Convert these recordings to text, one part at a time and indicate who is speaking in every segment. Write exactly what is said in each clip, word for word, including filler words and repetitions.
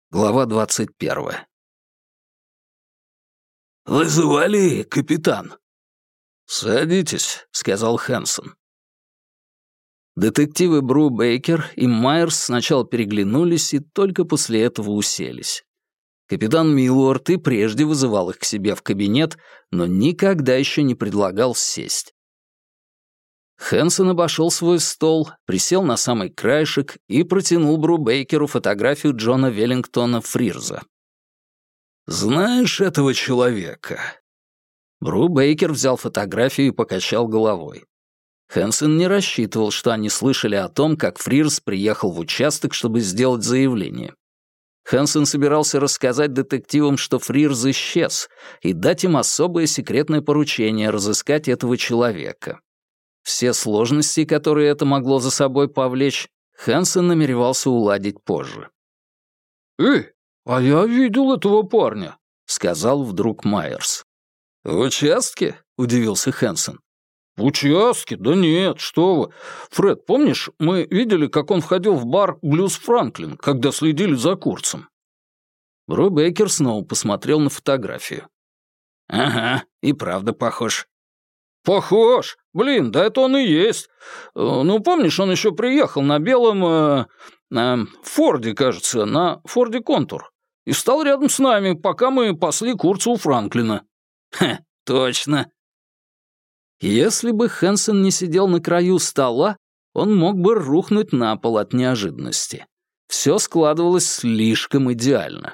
Speaker 1: Глава двадцать первая.
Speaker 2: «Вызывали, капитан?»
Speaker 1: «Садитесь», — сказал Хэнсон. Детективы Бру Бейкер и Майерс сначала переглянулись и только после этого уселись. Капитан Миллуард и прежде вызывал их к себе в кабинет, но никогда еще не предлагал сесть. Хэнсон обошел свой стол, присел на самый краешек и протянул Бру Бейкеру фотографию Джона Веллингтона Фрирза.
Speaker 2: «Знаешь этого человека?»
Speaker 1: Бру Бейкер взял фотографию и покачал головой. Хэнсон не рассчитывал, что они слышали о том, как Фрирз приехал в участок, чтобы сделать заявление. Хэнсон собирался рассказать детективам, что Фрирз исчез, и дать им особое секретное поручение разыскать этого человека. Все сложности, которые это могло за собой повлечь, Хэнсон намеревался уладить позже.
Speaker 2: «Эй, а я видел этого парня»,
Speaker 1: — сказал вдруг Майерс.
Speaker 2: «В участке?» — удивился Хэнсон.
Speaker 3: «В участке? Да нет, что вы. Фред, помнишь, мы видели, как он входил в бар «Блюз Франклин», когда следили за Курцем?»
Speaker 1: Бру Бейкер снова посмотрел на фотографию.
Speaker 2: «Ага, и правда похож».
Speaker 3: «Похож? Блин, да это он и есть. Ну, помнишь, он еще приехал на белом... Э, э, Форде, кажется, на Форде Контур. И встал рядом с нами, пока мы пасли Курца у Франклина».
Speaker 2: «Хе, точно».
Speaker 1: Если бы Хэнсон не сидел на краю стола, он мог бы рухнуть на пол от неожиданности. Все складывалось слишком идеально.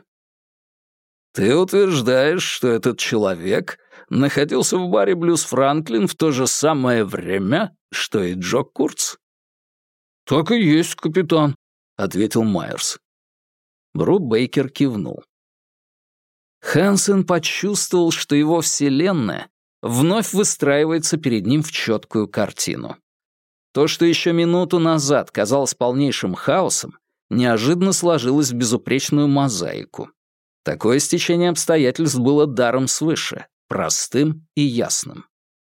Speaker 2: «Ты утверждаешь, что этот человек находился в баре «Блюз Франклин» в то же самое время, что и Джо Курц?»
Speaker 3: «Так и есть, капитан»,
Speaker 1: — ответил Майерс. Бру Бейкер кивнул. Хэнсон почувствовал, что его вселенная вновь выстраивается перед ним в четкую картину. То, что еще минуту назад казалось полнейшим хаосом, неожиданно сложилось в безупречную мозаику. Такое стечение обстоятельств было даром свыше, простым и ясным.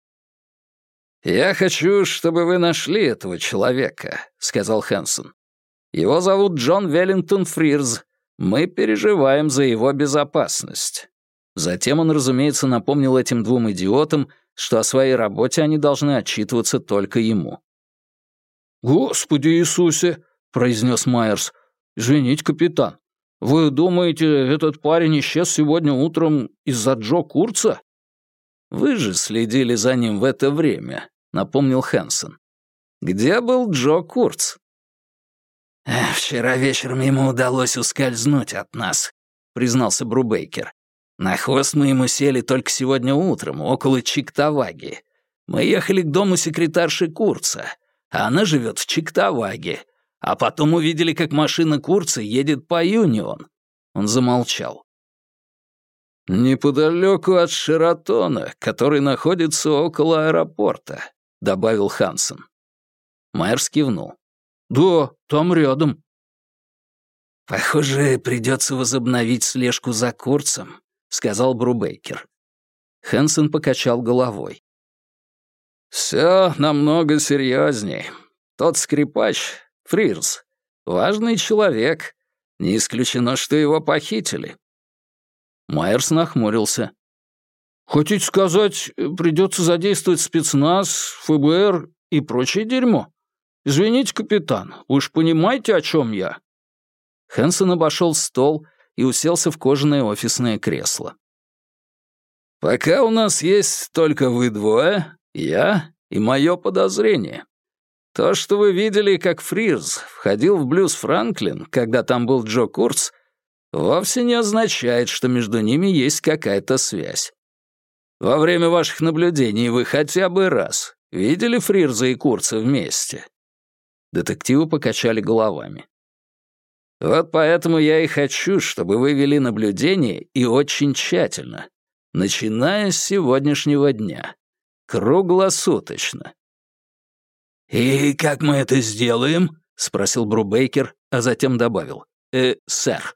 Speaker 2: «Я хочу, чтобы вы нашли этого человека», — сказал Хэнсон. «Его зовут Джон Веллингтон Фрирз. Мы переживаем за его безопасность».
Speaker 1: Затем он, разумеется, напомнил этим двум идиотам, что о своей работе они должны отчитываться только ему.
Speaker 3: «Господи Иисусе!» — произнес Майерс. «Извините, капитан. Вы думаете, этот парень исчез сегодня утром из-за Джо Курца?»
Speaker 1: «Вы же следили за ним в это время», — напомнил Хэнсон. «Где был Джо Курц?»
Speaker 2: «Вчера вечером ему удалось ускользнуть от нас», — признался Бру Бейкер. «На хвост мы ему сели только сегодня утром, около Чиктаваги. Мы ехали к дому секретарши Курца, а она живет в Чиктаваге. А потом увидели, как машина Курца едет по Юнион».
Speaker 1: Он замолчал.
Speaker 2: «Неподалеку от Шератона, который находится около аэропорта», — добавил Хэнсон.
Speaker 1: Майерс кивнул.
Speaker 3: «Да, там рядом».
Speaker 2: «Похоже, придется возобновить слежку за Курцем», — сказал Бру Бейкер.
Speaker 1: Хэнсон покачал головой.
Speaker 2: «Все намного серьезней. Тот скрипач, Фрирз, важный человек. Не исключено, что его похитили».
Speaker 1: Майерс нахмурился.
Speaker 3: «Хотите сказать, придется задействовать спецназ, ФБР и прочее дерьмо? Извините, капитан, вы ж понимаете, о чем я?»
Speaker 1: Хэнсон обошел стол и уселся в кожаное офисное кресло.
Speaker 2: «Пока у нас есть только вы двое, я и мое подозрение. То, что вы видели, как Фрирз входил в Блюз Франклин, когда там был Джо Курц, вовсе не означает, что между ними есть какая-то связь. Во время ваших наблюдений вы хотя бы раз видели Фрирза и Курца вместе?»
Speaker 1: Детективы покачали головами.
Speaker 2: «Вот поэтому я и хочу, чтобы вы вели наблюдение и очень тщательно, начиная с сегодняшнего дня. Круглосуточно». «И как мы это сделаем?» — спросил Бру Бейкер, а затем добавил. «Э, сэр».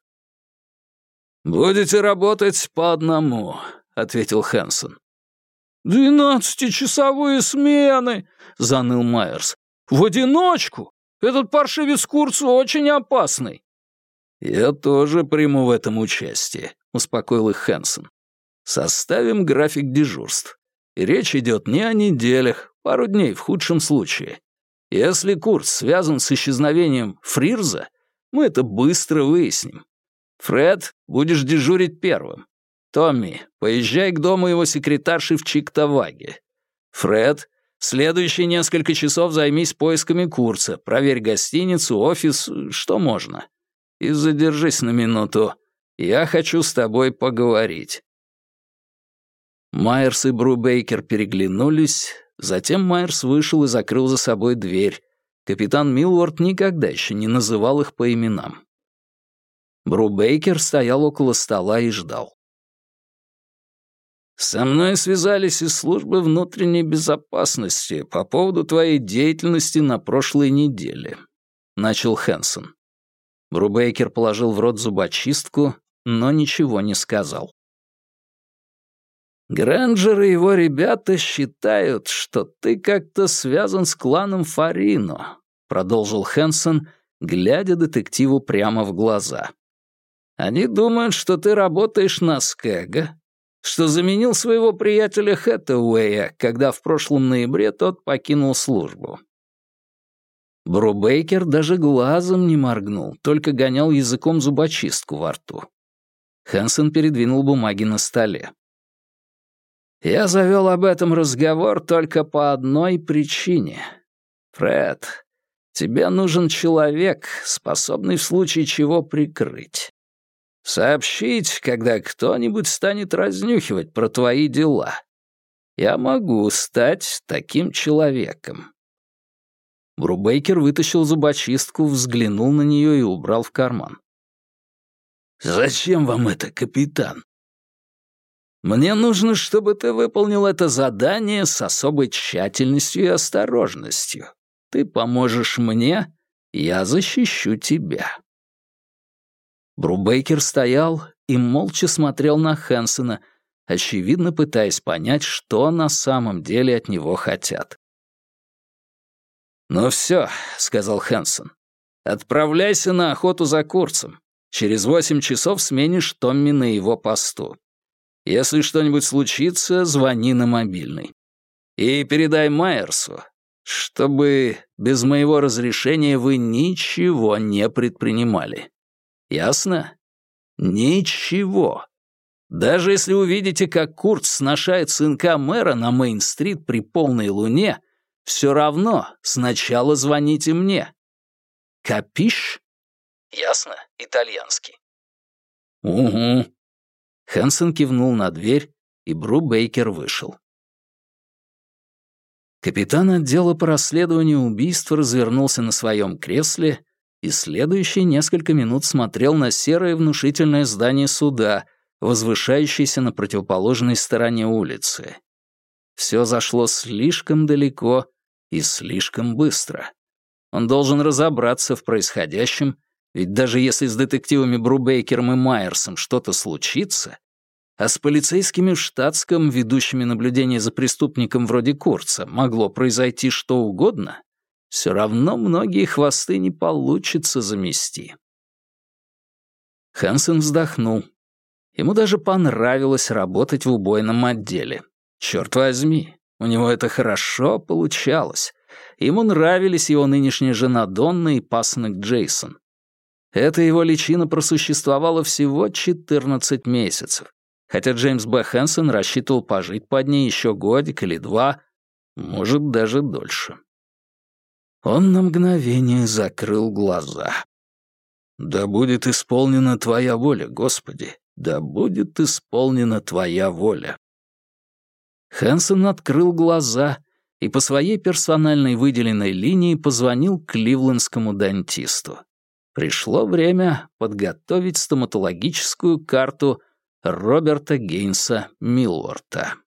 Speaker 2: «Будете работать по одному», — ответил Хэнсон.
Speaker 3: «Двенадцатичасовые смены!» — заныл Майерс. «В одиночку! Этот паршивец Курц очень опасный!»
Speaker 2: «Я тоже приму в этом участие», — успокоил их Хэнсон. «Составим график дежурств. И речь идет не о неделях, пару дней в худшем случае. Если курс связан с исчезновением Фрирза, мы это быстро выясним. Фред, будешь дежурить первым. Томми, поезжай к дому его секретарши в Чиктаваге. Фред, следующие несколько часов займись поисками курса, проверь гостиницу, офис, что можно. И задержись на минуту. Я хочу с тобой поговорить». Майерс и Брубейкер переглянулись, затем Майерс вышел и закрыл за собой дверь. Капитан Милворд никогда еще не называл их по именам. Брубейкер стоял около стола и ждал. «Со мной связались из службы внутренней безопасности по поводу твоей деятельности на прошлой неделе», — начал Хэнсон. Брубейкер положил в рот зубочистку, но ничего не сказал. «Грэнджер и его ребята считают, что ты как-то связан с кланом Фарино», — продолжил Хэнсон, глядя детективу прямо в глаза. «Они думают, что ты работаешь на Скэга, что заменил своего приятеля Хэтэуэя, когда в прошлом ноябре тот покинул службу». Брубейкер даже глазом не моргнул, только гонял языком зубочистку во рту. Хэнсон передвинул бумаги на столе. «Я завел об этом разговор только по одной причине. Фред, тебе нужен человек, способный в случае чего прикрыть. Сообщить, когда кто-нибудь станет разнюхивать про твои дела. Я могу стать таким человеком». Брубейкер вытащил зубочистку, взглянул на нее и убрал в карман. «Зачем вам это, капитан?» «Мне нужно, чтобы ты выполнил это задание с особой тщательностью и осторожностью. Ты поможешь мне, я защищу тебя». Брубейкер стоял и молча смотрел на Хэнсона, очевидно пытаясь понять, что на самом деле от него хотят. «Ну все», — сказал Хэнсон, — «отправляйся на охоту за курцем. Через восемь часов сменишь Томми на его посту. Если что-нибудь случится, звони на мобильный. И передай Майерсу, чтобы без моего разрешения вы ничего не предпринимали. Ясно? Ничего. Даже если увидите, как Курт сношает сынка мэра на Мейн-стрит при полной луне, все равно сначала звоните мне. Капиш? Ясно, итальянский. Угу. Хэнсон кивнул на дверь, и Брубейкер вышел. Капитан отдела по расследованию убийства развернулся на своем кресле и следующие несколько минут смотрел на серое внушительное здание суда, возвышающееся на противоположной стороне улицы. Все зашло слишком далеко и слишком быстро. Он должен разобраться в происходящем, ведь даже если с детективами Брубейкером и Майерсом что-то случится, а с полицейскими в штатском, ведущими наблюдение за преступником вроде Курца, могло произойти что угодно, все равно многие хвосты не получится замести. Хэнсон вздохнул. Ему даже понравилось работать в убойном отделе. Черт возьми, у него это хорошо получалось. Ему нравились его нынешняя жена Донна и пасынок Джейсон. Эта его личина просуществовала всего четырнадцать месяцев, хотя Джеймс Б. Хэнсон рассчитывал пожить под ней еще годик или два, может, даже дольше. Он на мгновение закрыл глаза. «Да будет исполнена Твоя воля, Господи, да будет исполнена Твоя воля». Хэнсон открыл глаза и по своей персональной выделенной линии позвонил кливлендскому дантисту. Пришло время подготовить стоматологическую карту Роберта Гейнса Милворта.